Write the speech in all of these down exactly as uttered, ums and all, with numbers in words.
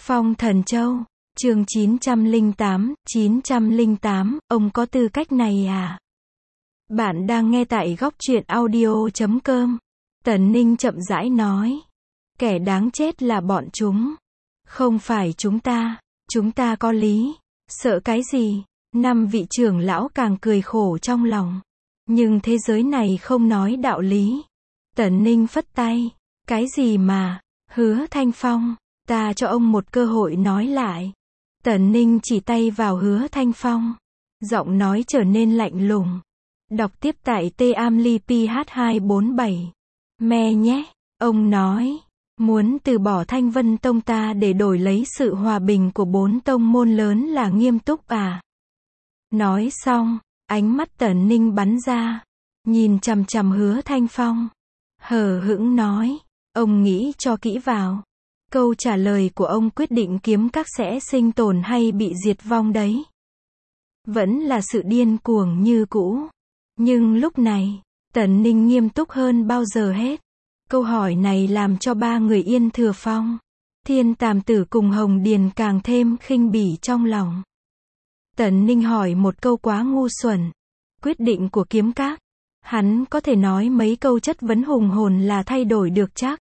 Phong Thần Châu, chương chín trăm lẻ tám, chín trăm lẻ tám, ông có tư cách này à? Bạn đang nghe tại góc truyện audio chấm com. Tần Ninh chậm rãi nói. Kẻ đáng chết là bọn chúng. Không phải chúng ta. Chúng ta có lý. Sợ cái gì? Năm vị trưởng lão càng cười khổ trong lòng. Nhưng thế giới này không nói đạo lý. Tần Ninh phất tay. Cái gì mà? Hứa Thanh Phong. Ta cho ông một cơ hội nói lại. Tần Ninh chỉ tay vào Hứa Thanh Phong. Giọng nói trở nên lạnh lùng. Đọc tiếp tại T A M L I P H hai bốn bảy. Me nhé. Ông nói. Muốn từ bỏ Thanh Vân Tông ta để đổi lấy sự hòa bình của bốn tông môn lớn là nghiêm túc à? Nói xong, ánh mắt Tần Ninh bắn ra. Nhìn chằm chằm Hứa Thanh Phong. Hờ hững nói. Ông nghĩ cho kỹ vào. Câu trả lời của ông quyết định kiếm các sẽ sinh tồn hay bị diệt vong đấy. Vẫn là sự điên cuồng như cũ. Nhưng lúc này, Tần Ninh nghiêm túc hơn bao giờ hết. Câu hỏi này làm cho ba người Yên Thừa Phong, Thiên Tàm Tử cùng Hồng Điền càng thêm khinh bỉ trong lòng. Tần Ninh hỏi một câu quá ngu xuẩn. Quyết định của kiếm các. Hắn có thể nói mấy câu chất vấn hùng hồn là thay đổi được chắc.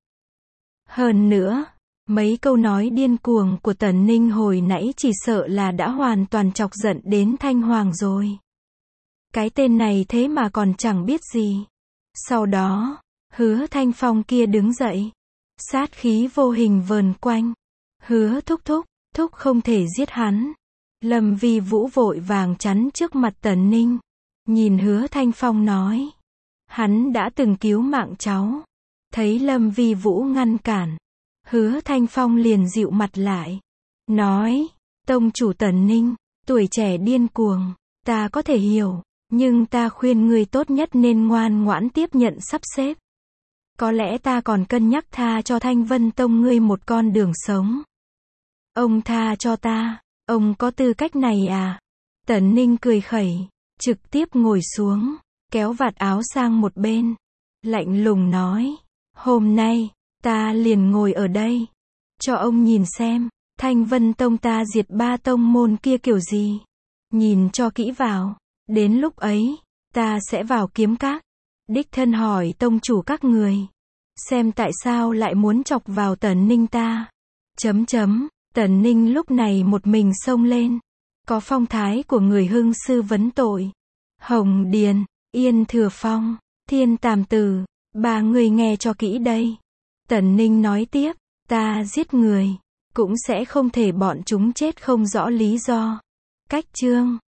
Hơn nữa, mấy câu nói điên cuồng của Tần Ninh hồi nãy chỉ sợ là đã hoàn toàn chọc giận đến Thanh Hoàng rồi. Cái tên này thế mà còn chẳng biết gì. Sau đó, Hứa Thanh Phong kia đứng dậy. Sát khí vô hình vờn quanh. Hứa thúc thúc, thúc không thể giết hắn. Lâm Vi Vũ vội vàng chắn trước mặt Tần Ninh. Nhìn Hứa Thanh Phong nói. Hắn đã từng cứu mạng cháu. Thấy Lâm Vi Vũ ngăn cản. Hứa Thanh Phong liền dịu mặt lại. Nói. Tông chủ Tần Ninh, tuổi trẻ điên cuồng. Ta có thể hiểu. Nhưng ta khuyên ngươi tốt nhất nên ngoan ngoãn tiếp nhận sắp xếp. Có lẽ ta còn cân nhắc tha cho Thanh Vân Tông ngươi một con đường sống. Ông tha cho ta. Ông có tư cách này à? Tần Ninh cười khẩy. Trực tiếp ngồi xuống. Kéo vạt áo sang một bên. Lạnh lùng nói. Hôm nay, ta liền ngồi ở đây. Cho ông nhìn xem. Thanh Vân Tông ta diệt ba tông môn kia kiểu gì. Nhìn cho kỹ vào. Đến lúc ấy, ta sẽ vào kiếm các. Đích thân hỏi tông chủ các người. Xem tại sao lại muốn chọc vào Tần Ninh ta. Chấm chấm. Tần Ninh lúc này một mình xông lên. Có phong thái của người hưng sư vấn tội. Hồng Điền, Yên Thừa Phong, Thiên Tàm Tử. Ba người nghe cho kỹ đây. Tần Ninh nói tiếp. Ta giết người. Cũng sẽ không thể bọn chúng chết không rõ lý do. Cách chương.